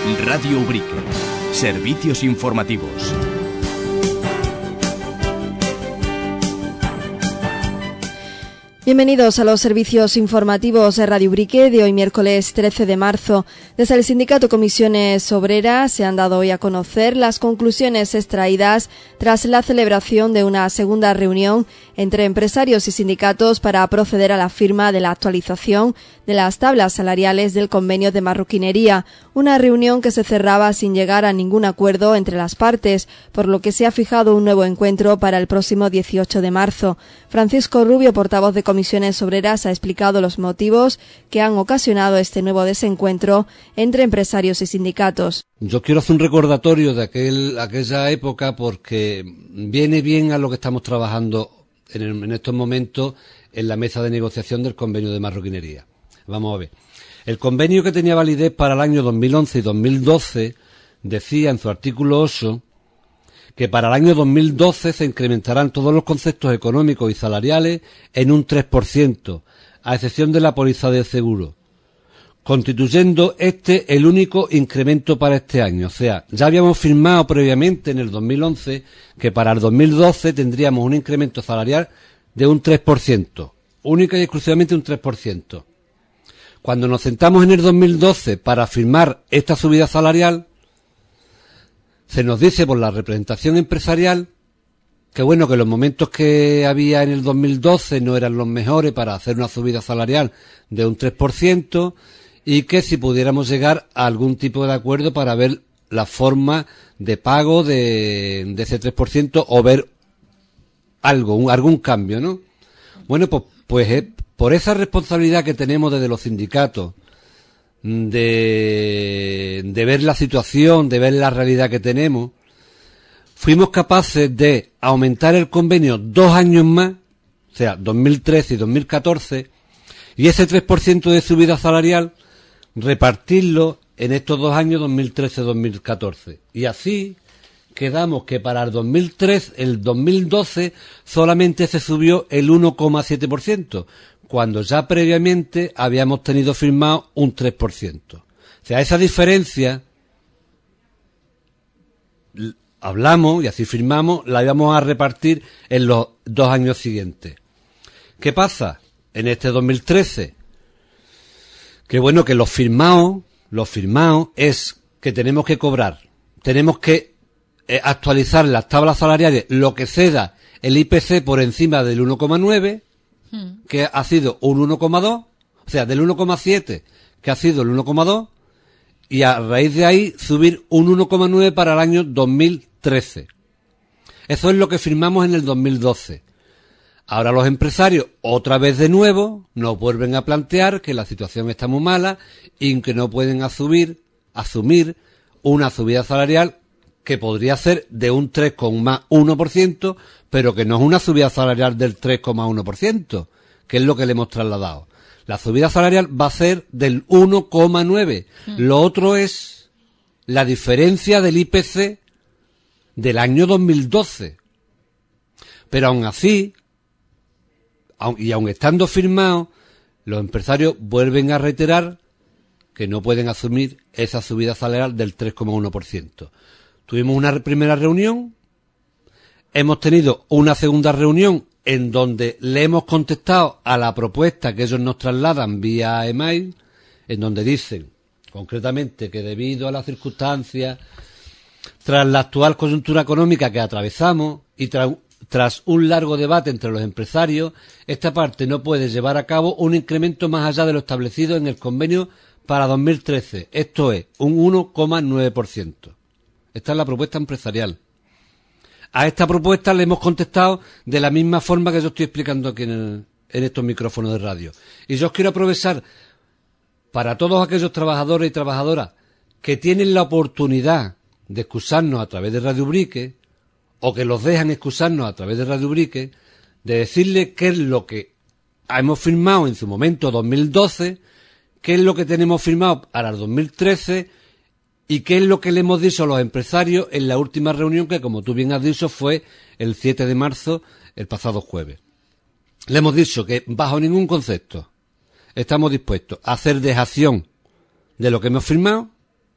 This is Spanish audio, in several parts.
Radio Ubrique. Servicios informativos. Bienvenidos a los servicios informativos de Radio Ubrique de hoy miércoles 13 de marzo. Desde el Sindicato Comisiones Obreras se han dado hoy a conocer las conclusiones extraídas tras la celebración de una segunda reunión entre empresarios y sindicatos para proceder a la firma de la actualización de las tablas salariales del convenio de marroquinería, una reunión que se cerraba sin llegar a ningún acuerdo entre las partes, por lo que se ha fijado un nuevo encuentro para el próximo 18 de marzo. Francisco Rubio, portavoz de Comisiones Obreras, ha explicado los motivos que han ocasionado este nuevo desencuentro entre empresarios y sindicatos. Yo quiero hacer un recordatorio de aquella época porque viene bien a lo que estamos trabajando en estos momentos en la mesa de negociación del convenio de marroquinería. Vamos a ver. El convenio, que tenía validez para el año 2011 y 2012, decía en su artículo 8 que para el año 2012 se incrementarán todos los conceptos económicos y salariales en un 3%, a excepción de la póliza de seguro, constituyendo el único incremento para este año. O sea, ya habíamos firmado previamente en el 2011 que para el 2012 tendríamos un incremento salarial de un 3%, única y exclusivamente un 3%. Cuando nos sentamos en el 2012 para firmar esta subida salarial, se nos dice por la representación empresarial que bueno, que los momentos que había en el 2012 no eran los mejores para hacer una subida salarial de un 3%, y que si pudiéramos llegar a algún tipo de acuerdo para ver la forma de pago de ese 3% o ver algún cambio, ¿no? Bueno, pues por esa responsabilidad que tenemos desde los sindicatos de ver la situación, de ver la realidad que tenemos, fuimos capaces de aumentar el convenio 2 años más, o sea, 2013 y 2014, y ese 3% de subida salarial repartirlo en estos 2 años, 2013-2014. Y así quedamos que para el 2012 solamente se subió el 1,7%, cuando ya previamente habíamos tenido firmado un 3%. O sea, esa diferencia, hablamos y así firmamos, la íbamos a repartir en los 2 años siguientes. ¿Qué pasa? En este 2013, que bueno, que lo firmado es que tenemos que cobrar, tenemos que actualizar las tablas salariales, lo que ceda el IPC por encima del 1,9, que ha sido un 1,2, o sea, del 1,7, que ha sido el 1,2, y a raíz de ahí subir un 1,9 para el año 2013. Eso es lo que firmamos en el 2012. Ahora los empresarios, otra vez de nuevo, nos vuelven a plantear que la situación está muy mala y que no pueden asumir una subida salarial que podría ser de un 3,1%, pero que no es una subida salarial del 3,1%, que es lo que le hemos trasladado. La subida salarial va a ser del 1,9%. Lo otro es la diferencia del IPC del año 2012. Pero aún así, y aun estando firmado, los empresarios vuelven a reiterar que no pueden asumir esa subida salarial del 3,1%. Tuvimos una primera reunión, hemos tenido una segunda reunión en donde le hemos contestado a la propuesta que ellos nos trasladan vía email, en donde dicen concretamente que debido a las circunstancias, tras la actual coyuntura económica que atravesamos y tras un largo debate entre los empresarios, esta parte no puede llevar a cabo un incremento más allá de lo establecido en el convenio para 2013, esto es, un 1,9%. Esta es la propuesta empresarial. A esta propuesta le hemos contestado de la misma forma que yo estoy explicando aquí en estos micrófonos de radio. Y yo os quiero aprovechar para todos aquellos trabajadores y trabajadoras que tienen la oportunidad de excusarnos a través de Radio Ubrique, o que los dejan excusarnos a través de Radio Ubrique, de decirles qué es lo que hemos firmado en su momento 2012, qué es lo que tenemos firmado para el 2013 y qué es lo que le hemos dicho a los empresarios en la última reunión, que como tú bien has dicho fue el 7 de marzo, el pasado jueves. Le hemos dicho que bajo ningún concepto estamos dispuestos a hacer dejación de lo que hemos firmado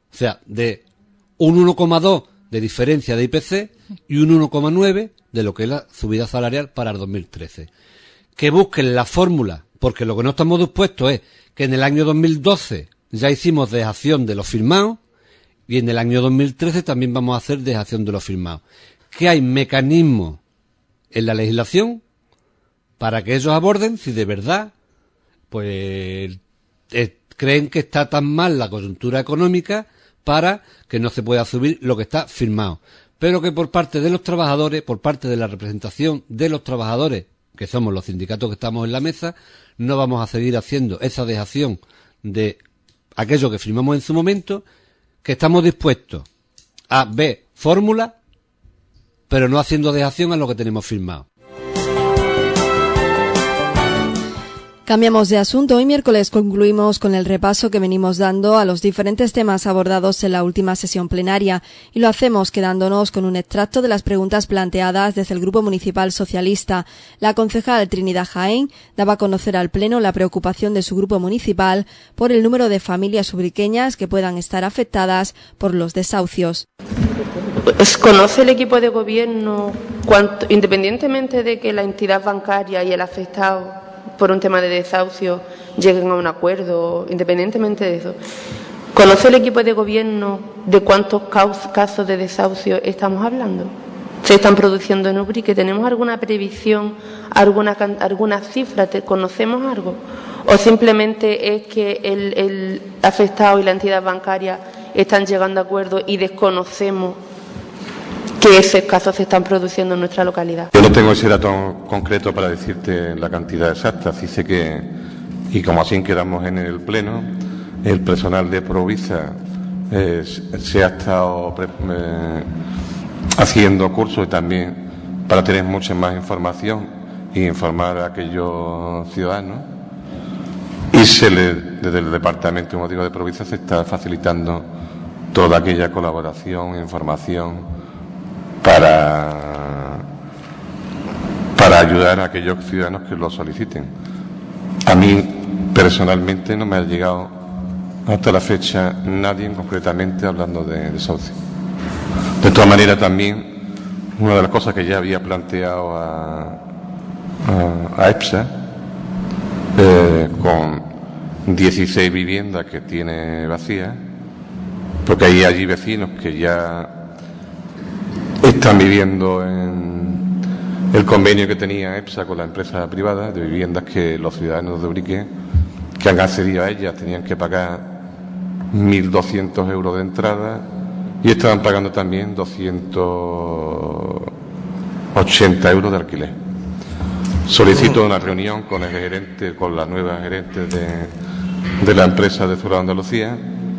O sea, de un 1,2 de diferencia de IPC y un 1,9 de lo que es la subida salarial para el 2013. Que busquen la fórmula, porque lo que no estamos dispuestos es que en el año 2012 ya hicimos dejación de los firmados y en el año 2013 también vamos a hacer dejación de los firmados. Que hay mecanismos en la legislación para que ellos aborden si de verdad pues creen que está tan mal la coyuntura económica para que no se pueda subir lo que está firmado. Pero que por parte de los trabajadores, por parte de la representación de los trabajadores, que somos los sindicatos que estamos en la mesa, no vamos a seguir haciendo esa dejación de aquello que firmamos en su momento, que estamos dispuestos a ver fórmula, pero no haciendo dejación a lo que tenemos firmado. Cambiamos de asunto. Hoy miércoles concluimos con el repaso que venimos dando a los diferentes temas abordados en la última sesión plenaria y lo hacemos quedándonos con un extracto de las preguntas planteadas desde el Grupo Municipal Socialista. La concejal Trinidad Jaén daba a conocer al Pleno la preocupación de su grupo municipal por el número de familias ubriqueñas que puedan estar afectadas por los desahucios. ¿Conoce el equipo de gobierno, independientemente de que la entidad bancaria y el afectado por un tema de desahucio lleguen a un acuerdo, independientemente de eso, ¿conoce el equipo de gobierno de cuántos casos de desahucio estamos hablando? ¿Se están produciendo en Ubrique? ¿Tenemos alguna previsión, alguna cifra? ¿Conocemos algo? ¿O simplemente es que el afectado y la entidad bancaria están llegando a acuerdos y desconocemos que esos casos se están produciendo en nuestra localidad? Yo no tengo ese dato concreto para decirte la cantidad exacta. Sí sé que, y como así quedamos en el Pleno, el personal de Provisa se ha estado haciendo cursos y también para tener mucha más información e informar a aquellos ciudadanos. Y desde el Departamento Informativo de Provisa se está facilitando toda aquella colaboración e información para ayudar a aquellos ciudadanos que lo soliciten. A mí, personalmente, no me ha llegado hasta la fecha nadie concretamente hablando de desahucio. De todas maneras, también, una de las cosas que ya había planteado a EPSA, con 16 viviendas que tiene vacías, porque hay allí vecinos que ya están viviendo en el convenio que tenía EPSA con la empresa privada de viviendas que los ciudadanos de Ubrique que han accedido a ellas tenían que pagar 1.200 euros de entrada y estaban pagando también 280 euros de alquiler. Solicito una reunión con el gerente, con la nueva gerente de la empresa de Sur de Andalucía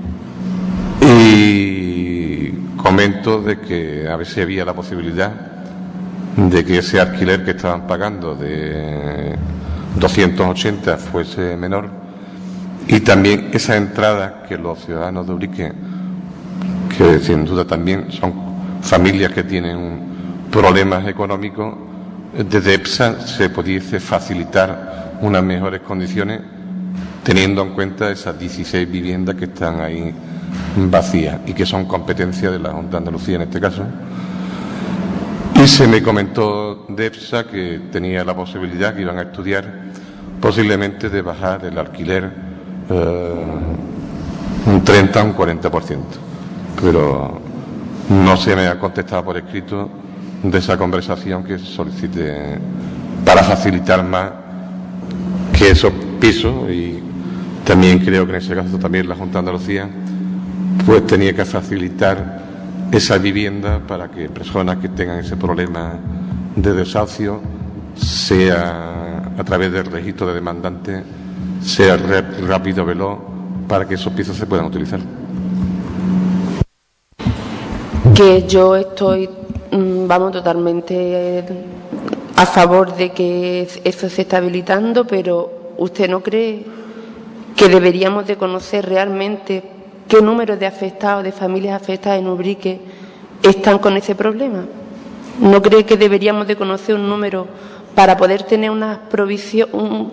y comento de que a ver si había la posibilidad de que ese alquiler que estaban pagando de 280 fuese menor y también esa entrada que los ciudadanos de Ubrique, que sin duda también son familias que tienen problemas económicos, desde EPSA se pudiese facilitar unas mejores condiciones teniendo en cuenta esas 16 viviendas que están ahí vacías y que son competencia de la Junta de Andalucía en este caso. Y se me comentó de EPSA que tenía la posibilidad, que iban a estudiar posiblemente de bajar el alquiler un 30 o un 40%. Pero no se me ha contestado por escrito de esa conversación que solicite para facilitar más que esos pisos, y también creo que en ese caso también la Junta de Andalucía pues tenía que facilitar esa vivienda para que personas que tengan ese problema de desahucio, sea a través del registro de demandantes, sea rápido, veloz, para que esos pisos se puedan utilizar. Que yo estoy, totalmente a favor de que eso se esté habilitando, pero ¿usted no cree que deberíamos de conocer realmente qué número de afectados, de familias afectadas en Ubrique están con ese problema? ¿No cree que deberíamos de conocer un número para poder tener unas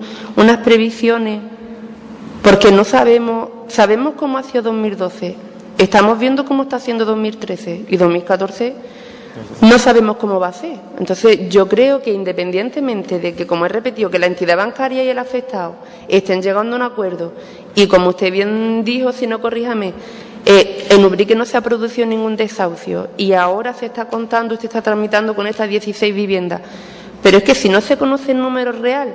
previsiones? Porque no sabemos cómo ha sido 2012, Estamos viendo cómo está haciendo 2013 y 2014 no sabemos cómo va a ser. Entonces, yo creo que independientemente de que, como he repetido, que la entidad bancaria y el afectado estén llegando a un acuerdo y, como usted bien dijo, si no corríjame, en Ubrique no se ha producido ningún desahucio y ahora se está contando, usted está tramitando con estas 16 viviendas. Pero es que si no se conoce el número real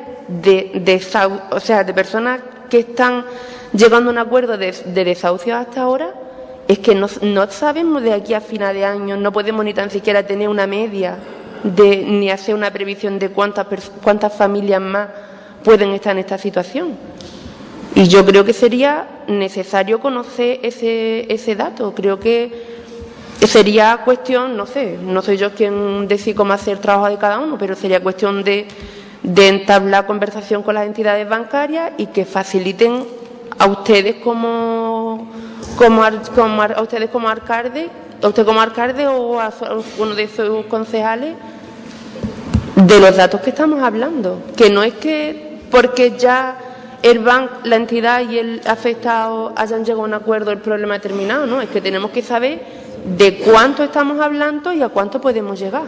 de personas que están llegando a un acuerdo de desahucio hasta ahora, es que no sabemos de aquí a final de año, no podemos ni tan siquiera tener una media ni hacer una previsión de cuántas familias más pueden estar en esta situación. Y yo creo que sería necesario conocer ese dato. Creo que sería cuestión, no sé, no soy yo quien decide cómo hacer el trabajo de cada uno, pero sería cuestión de entablar conversación con las entidades bancarias y que faciliten a ustedes como alcalde, a usted como alcalde o a uno de sus concejales, de los datos que estamos hablando. Que no es que porque ya la entidad y el afectado hayan llegado a un acuerdo el problema terminado, no, es que tenemos que saber de cuánto estamos hablando y a cuánto podemos llegar.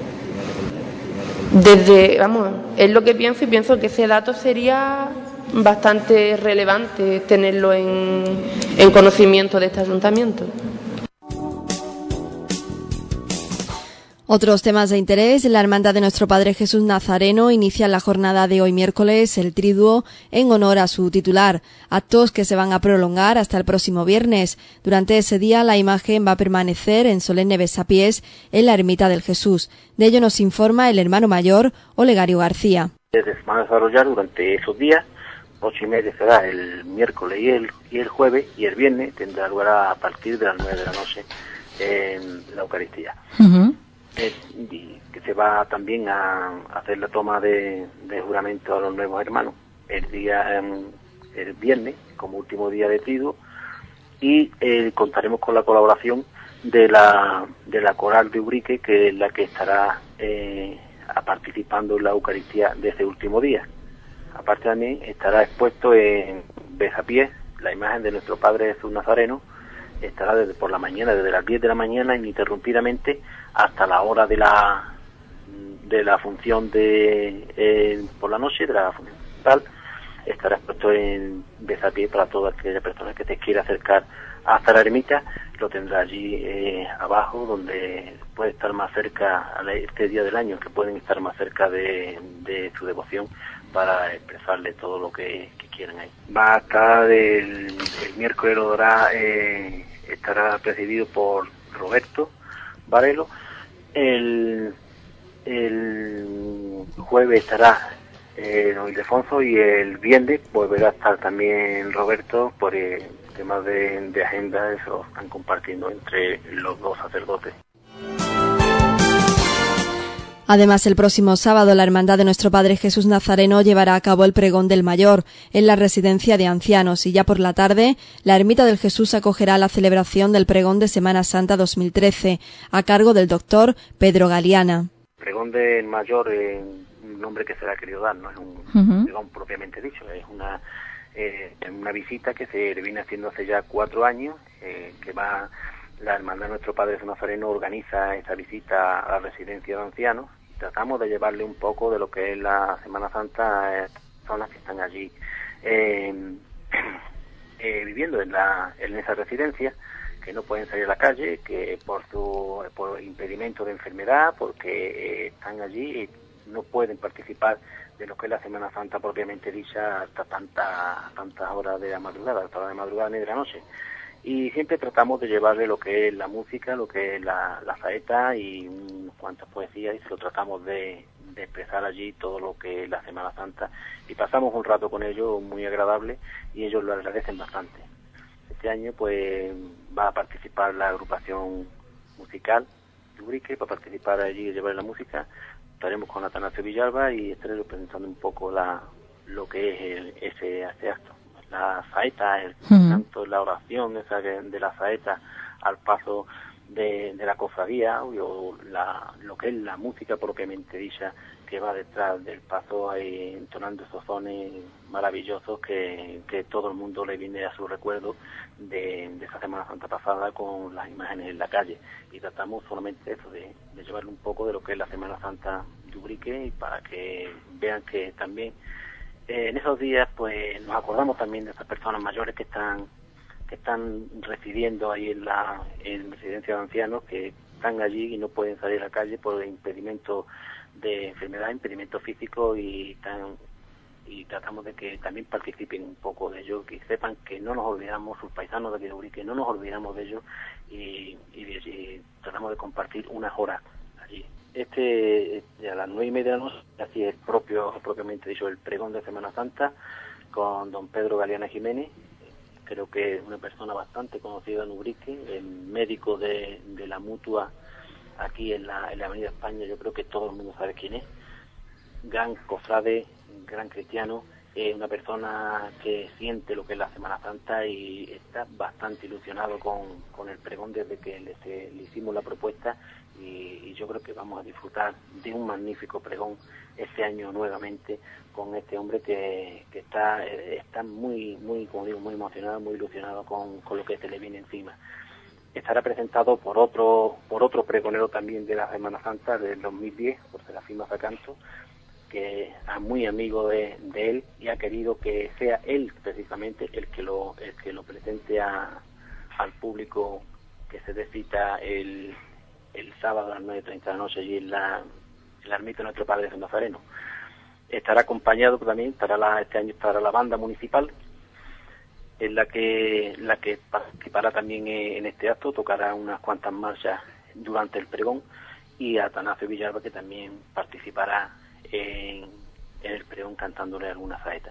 Es lo que pienso, y pienso que ese dato sería bastante relevante tenerlo en conocimiento de este ayuntamiento. Otros temas de interés. La Hermandad de Nuestro Padre Jesús Nazareno inicia la jornada de hoy miércoles el triduo en honor a su titular, actos que se van a prolongar hasta el próximo viernes. Durante ese día la imagen va a permanecer en solemne besapiés en la ermita del Jesús. De ello nos informa el hermano mayor Olegario García. Se van a desarrollar durante esos días. 8:30 será el miércoles y el jueves, y el viernes tendrá lugar a partir de las 9 de la noche en la Eucaristía. Uh-huh. Y que se va también a hacer la toma de juramento a los nuevos hermanos el viernes como último día de triduo, y contaremos con la colaboración de la coral de Ubrique, que es la que estará participando en la Eucaristía de ese último día. Aparte también estará expuesto en besapiés la imagen de nuestro Padre Jesús Nazareno. Estará desde por la mañana, desde las 10 de la mañana ininterrumpidamente hasta la hora de la función por la noche, de la función tal. Estará expuesto en besapié para todas aquellas personas que se quiera acercar hasta la ermita. Lo tendrá allí abajo, donde puede estar más cerca este día del año, que pueden estar más cerca de su devoción, para expresarle todo lo que quieran ahí. Va a estar el miércoles, lo dará, estará presidido por Roberto Varelo. El jueves estará don Ildefonso, y el viernes volverá a estar también Roberto. Por temas de agenda, eso están compartiendo entre los dos sacerdotes. Además, el próximo sábado la Hermandad de Nuestro Padre Jesús Nazareno llevará a cabo el pregón del Mayor en la residencia de ancianos, y ya por la tarde la Ermita del Jesús acogerá la celebración del pregón de Semana Santa 2013 a cargo del doctor Pedro Galiana. El pregón del Mayor es un nombre que se le ha querido dar, no es un pregón propiamente dicho, es una visita que se viene haciendo hace ya 4 años, que va la Hermandad de Nuestro Padre Jesús Nazareno organiza esta visita a la residencia de ancianos. Tratamos de llevarle un poco de lo que es la Semana Santa a estas personas que están allí viviendo en esa residencia, que no pueden salir a la calle, que por impedimento de enfermedad, porque están allí y no pueden participar de lo que es la Semana Santa propiamente dicha hasta tantas horas de la madrugada, hasta la de madrugada ni de la noche. Y siempre tratamos de llevarle lo que es la música, lo que es la saeta y unas cuantas poesías, y se lo tratamos de expresar allí todo lo que es la Semana Santa, y pasamos un rato con ellos muy agradable, y ellos lo agradecen bastante. Este año pues va a participar la agrupación musical de Ubrique, para participar allí y llevar la música. Estaremos con Atanasio Villalba y estaré representando un poco lo que es ese acto. La saeta, el canto, la oración esa de la saeta al paso de la cofradía, o lo que es la música propiamente dicha que va detrás del paso ahí entonando esos sones maravillosos que todo el mundo le viene a su recuerdo de esa Semana Santa pasada con las imágenes en la calle. Y tratamos solamente eso, de llevarle un poco de lo que es la Semana Santa de Ubrique, y para que vean que también en esos días pues nos acordamos también de esas personas mayores que están residiendo ahí en residencia de ancianos, que están allí y no pueden salir a la calle por impedimento de enfermedad, impedimento físico, y tratamos de que también participen un poco de ello, que sepan que no nos olvidamos, sus paisanos de aquí de Ubrique, no nos olvidamos de ellos, y tratamos de compartir unas horas allí. A las 9:30 de la noche, así es propiamente dicho, el pregón de Semana Santa con don Pedro Galeana Jiménez. Creo que es una persona bastante conocida en Ubrique, el médico de la Mutua aquí en la Avenida España. Yo creo que todo el mundo sabe quién es. Gran cofrade, gran cristiano, una persona que siente lo que es la Semana Santa y está bastante ilusionado con el pregón desde que le hicimos la propuesta, y yo creo que vamos a disfrutar de un magnífico pregón este año nuevamente con este hombre que está muy, como digo, muy emocionado, muy ilusionado con lo que se le viene encima. Estará presentado por otro pregonero también de la Semana Santa del 2010, por Serafín Mazacanto, que es muy amigo de él y ha querido que sea él precisamente el que lo presente al público, que se dé cita el sábado a las 9:30 de la noche allí en la ermita de Nuestro Padre de San Nazareno. Estará acompañado también, este año estará la banda municipal, en la que participará también en este acto, tocará unas cuantas marchas durante el pregón, y Atanasio Villalba, que también participará en el pregón cantándole alguna saeta.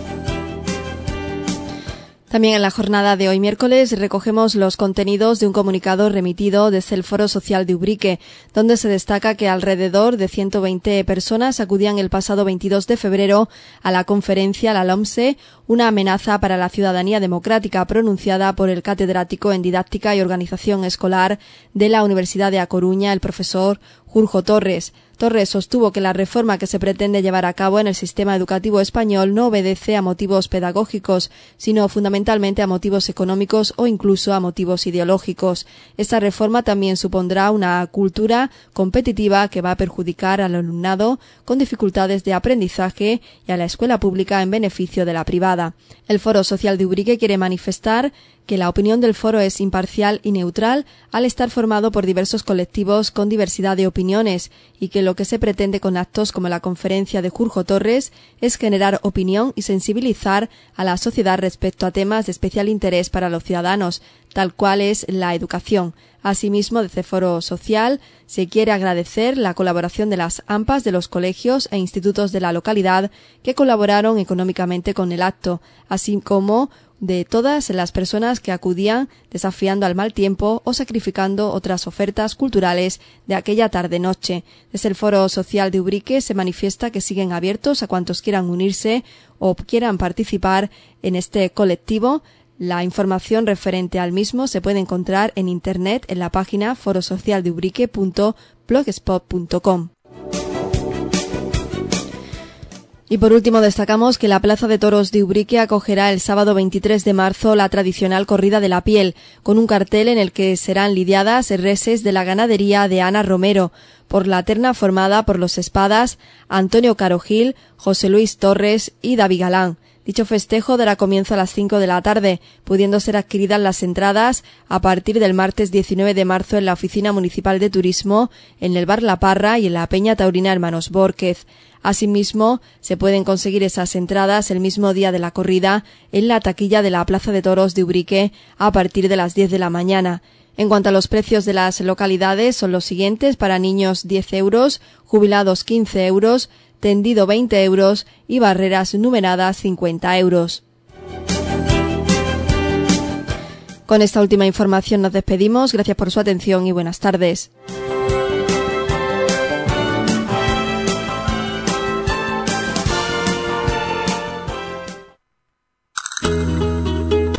También en la jornada de hoy miércoles recogemos los contenidos de un comunicado remitido desde el Foro Social de Ubrique, donde se destaca que alrededor de 120 personas acudían el pasado 22 de febrero a la conferencia La LOMSE, una amenaza para la ciudadanía democrática, pronunciada por el catedrático en Didáctica y Organización Escolar de la Universidad de A Coruña, el profesor Jorge Torres. Torres sostuvo que la reforma que se pretende llevar a cabo en el sistema educativo español no obedece a motivos pedagógicos, sino fundamentalmente a motivos económicos o incluso a motivos ideológicos. Esta reforma también supondrá una cultura competitiva que va a perjudicar al alumnado con dificultades de aprendizaje y a la escuela pública en beneficio de la privada. El Foro Social de Ubrique quiere manifestar que la opinión del foro es imparcial y neutral al estar formado por diversos colectivos con diversidad de opiniones, y que lo que se pretende con actos como la conferencia de Jorge Torres es generar opinión y sensibilizar a la sociedad respecto a temas de especial interés para los ciudadanos, tal cual es la educación. Asimismo, desde Foro Social se quiere agradecer la colaboración de las AMPAs de los colegios e institutos de la localidad que colaboraron económicamente con el acto, así como de todas las personas que acudían desafiando al mal tiempo o sacrificando otras ofertas culturales de aquella tarde-noche. Desde el Foro Social de Ubrique se manifiesta que siguen abiertos a cuantos quieran unirse o quieran participar en este colectivo. La información referente al mismo se puede encontrar en internet en la página forosocialdeubrique.blogspot.com. Y por último destacamos que la Plaza de Toros de Ubrique acogerá el sábado 23 de marzo la tradicional corrida de la piel, con un cartel en el que serán lidiadas reses de la ganadería de Ana Romero, por la terna formada por los espadas Antonio Carogil, José Luis Torres y David Galán. Dicho festejo dará comienzo a las 5 de la tarde, pudiendo ser adquiridas las entradas a partir del martes 19 de marzo en la Oficina Municipal de Turismo, en el Bar La Parra y en la Peña Taurina Hermanos Bórquez. Asimismo, se pueden conseguir esas entradas el mismo día de la corrida en la taquilla de la Plaza de Toros de Ubrique a partir de las 10 de la mañana. En cuanto a los precios de las localidades, son los siguientes: para niños 10 euros, jubilados 15 euros, tendido 20 euros y barreras numeradas 50 euros. Con esta última información nos despedimos. Gracias por su atención y buenas tardes.